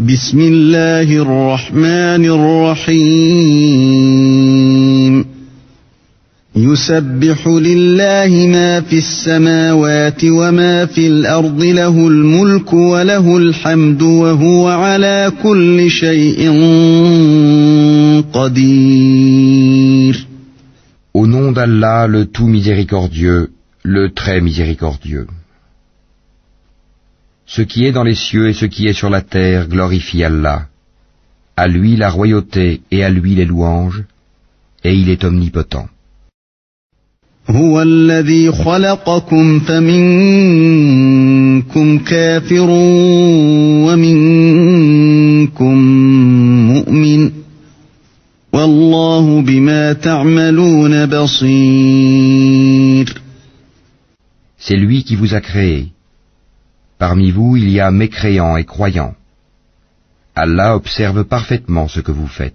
بسم الله الرحمن الرحيم يسبح لله ما في السماوات وما في الأرض له الملك وله الحمد وهو على كل شيء قدير. Au nom d'Allah, le tout miséricordieux, le très miséricordieux. Ce qui est dans les cieux et ce qui est sur la terre glorifie Allah. À lui la royauté et à lui les louanges, et il est omnipotent. هو الذي خلقكم فمنكم كافر ومنكم مؤمن والله بما تعملون بصير. C'est lui qui vous a créé. Parmi vous, il y a mécréants et croyants. Allah observe parfaitement ce que vous faites.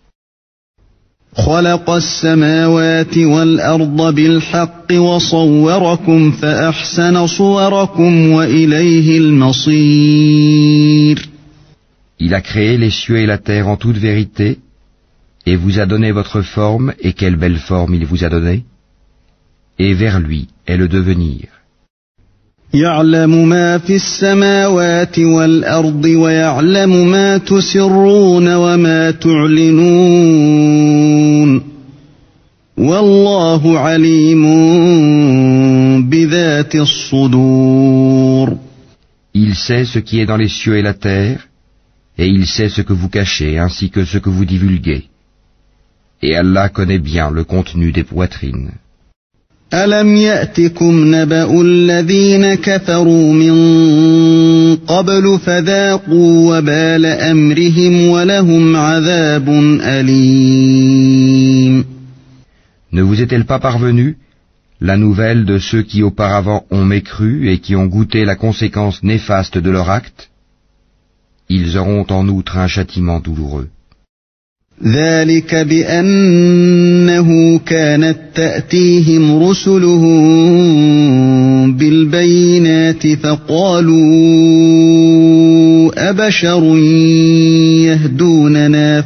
خلق السماوات والأرض بالحق وصوركم فأحسن صوركم وإليه المصير. Il a créé les cieux et la terre en toute vérité, et vous a donné votre forme, et quelle belle forme il vous a donnée, et vers lui est le devenir. يعلم ما في السماوات والأرض ويعلم ما تسرون وما تعلنون والله عليم بذات الصدور. Il sait ce qui est dans les cieux et la terre, et il sait ce que vous cachez ainsi que ce que vous divulguez. Et Allah connaît bien le contenu des poitrines. ألم يأتكم نبأ الذين كفروا من قبل فذاقوا وبال أمرهم ولهم عذاب أليم. Ne vous est-elle pas parvenue la nouvelle de ceux qui auparavant ont mécru et qui ont goûté la conséquence néfaste de leur acte? Ils auront en outre un châtiment douloureux. ذلك بأنه كانت تأتيهم رسلهم بالبينات فقالوا أبشر يهدوننا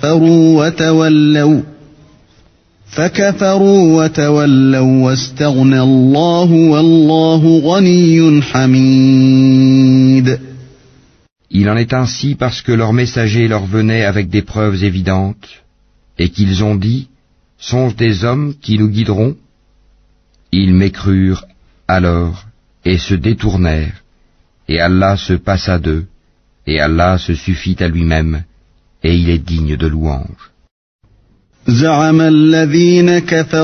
فكفروا وتولوا واستغنى الله والله غني حميد. Il en est ainsi parce que leurs messagers leur venaient avec des preuves évidentes, et qu'ils ont dit, sont-ce des hommes qui nous guideront? Ils mécrurent alors, et se détournèrent, et Allah se passa d'eux, et Allah se suffit à lui-même, et il est digne de louange. زعم الذين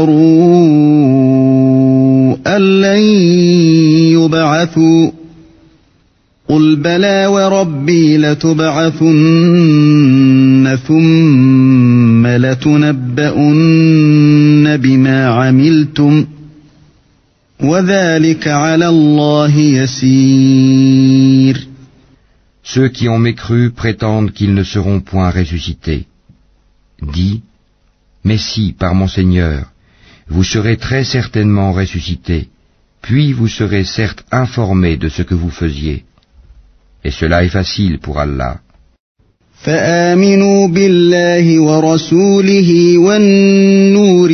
كفروا أن لن يبعثوا قل بلى وربي لتبعثن ثم لتنبؤن بما عملتم وذلك على الله يسير. Ceux qui ont mécru prétendent qu'ils ne seront point ressuscités. Dis, mais si, par mon Seigneur, vous serez très certainement ressuscités, puis vous serez certes informés de ce que vous faisiez. Et cela est facile pour Allah. فآمنوا بالله ورسوله والنور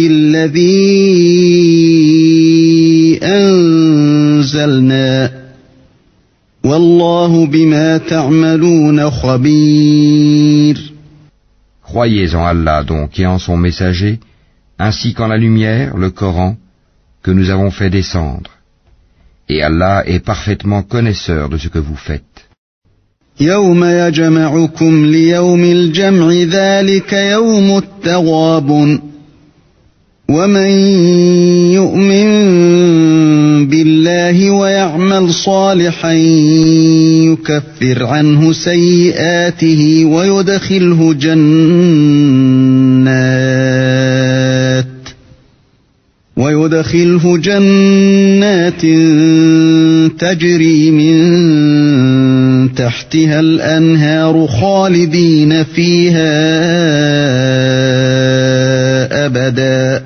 الذي أنزلنا والله بما تعملون خبير. Croyez en Allah donc et en son messager, ainsi qu'en la lumière, le Coran, que nous avons fait descendre. Et Allah est parfaitement connaisseur de ce que vous faites. يوم يجمعكم ليوم الجمع ذلك يوم التغابن ومن يؤمن بالله ويعمل صالحا يكفر عنه سيئاته ويدخله جنات تجري من تحتها الأنهار خالدين فيها أبدا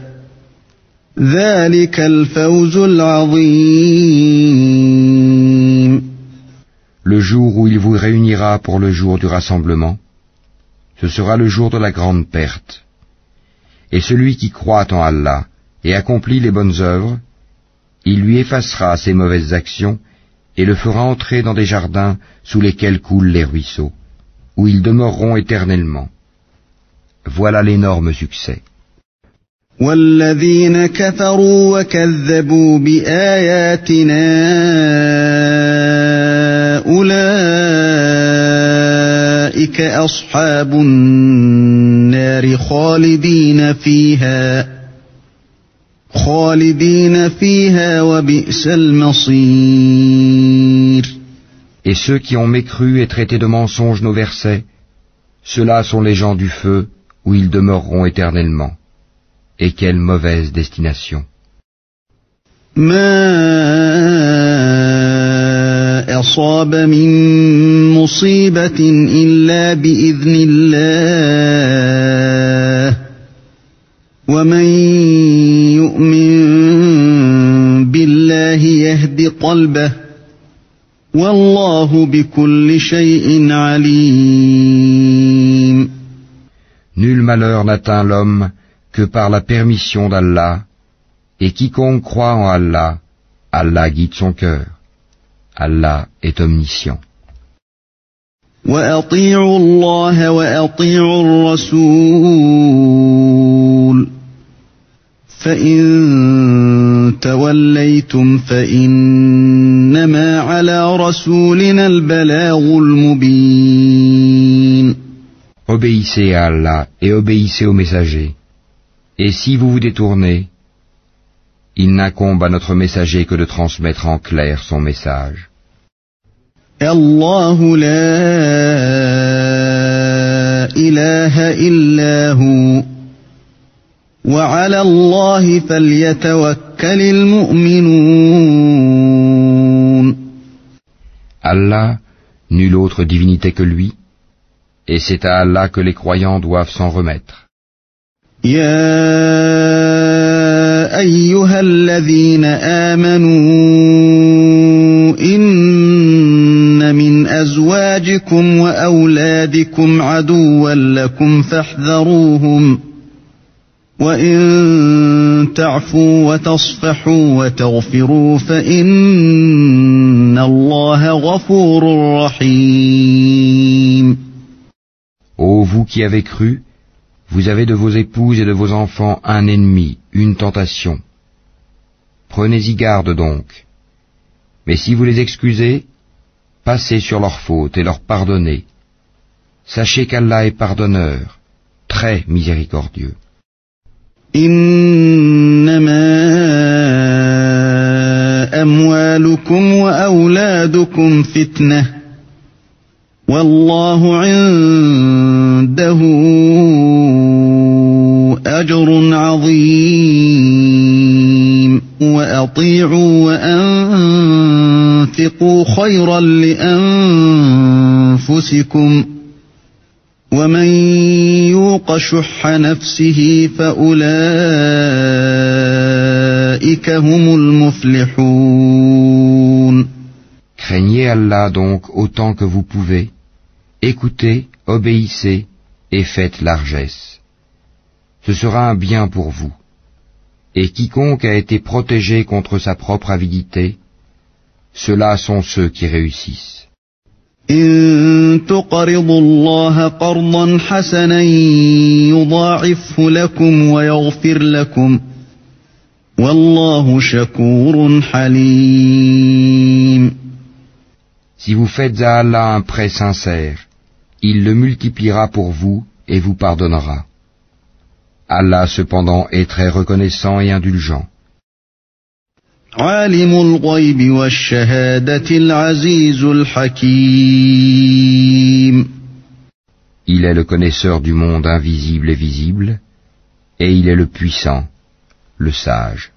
ذلك الفوز العظيم. le jour où il vous réunira pour le jour du rassemblement, ce sera le jour de la grande perte. Et celui qui croit en Allah et accomplit les bonnes œuvres, il lui effacera ses mauvaises actions et le fera entrer dans des jardins sous lesquels coulent les ruisseaux, où ils demeureront éternellement. Voilà l'énorme succès. والذين كفروا وكذبوا بآياتنا أولئك أصحاب النار خالدين فيها وبئس المصير. Et ceux qui ont mécru et traité de mensonges nos versets, ceux-là sont les gens du feu où ils demeureront éternellement. Et quelle mauvaise destination. ما أصاب من مصيبة إلا بإذن الله ومن يؤمن بالله يهد قلبه والله بكل شيء عليم. Nul malheur n'atteint l'homme que par la permission d'Allah, et quiconque croit en Allah, Allah guide son cœur. Allah est omniscient. وأطيعوا الله وأطيعوا الرسول فإن توليتم فإنما على رسولنا البلاغ المبين. Obéissez à Allah et obéissez aux messagers. Et si vous vous détournez, il n'incombe à notre messager que de transmettre en clair son message. الله لا إله إلا هو وعلى الله فليتوكل المؤمنون. Allah, nulle autre divinité que lui, et c'est à Allah que les croyants doivent s'en remettre. يا أيها الذين آمنوا إن من أزواجكم وأولادكم عدوا لكم فاحذروهم وإن تعفوا وتصفحوا وتغفروا فإن الله غفور رحيم. Ô vous qui avez cru, vous avez de vos épouses et de vos enfants un ennemi, une tentation. Prenez-y garde donc. Mais si vous les excusez, passez sur leurs fautes et leur pardonnez. Sachez qu'Allah est pardonneur, très miséricordieux. إنما أموالكم وأولادكم فتنة والله عنده أجر عظيم. وأطيعوا وأنفقوا خيرا لأنفسكم ومن يوق شح نفسه فأولئك هم المفلحون. Craignez Allah donc autant que vous pouvez, écoutez, obéissez et faites largesse. Ce sera un bien pour vous. Et quiconque a été protégé contre sa propre avidité, ceux-là sont ceux qui réussissent. إن تقرضوا الله قرضا حسنا يضاعفه لكم ويغفر لكم والله شكور حليم. Si vous faites à Allah un prêt sincère, il le multipliera pour vous et vous pardonnera. Allah cependant est très reconnaissant et indulgent. عالم الغيب والشهادة العزيز الحكيم. Il est le connaisseur du monde invisible et visible, et il est le puissant, le sage.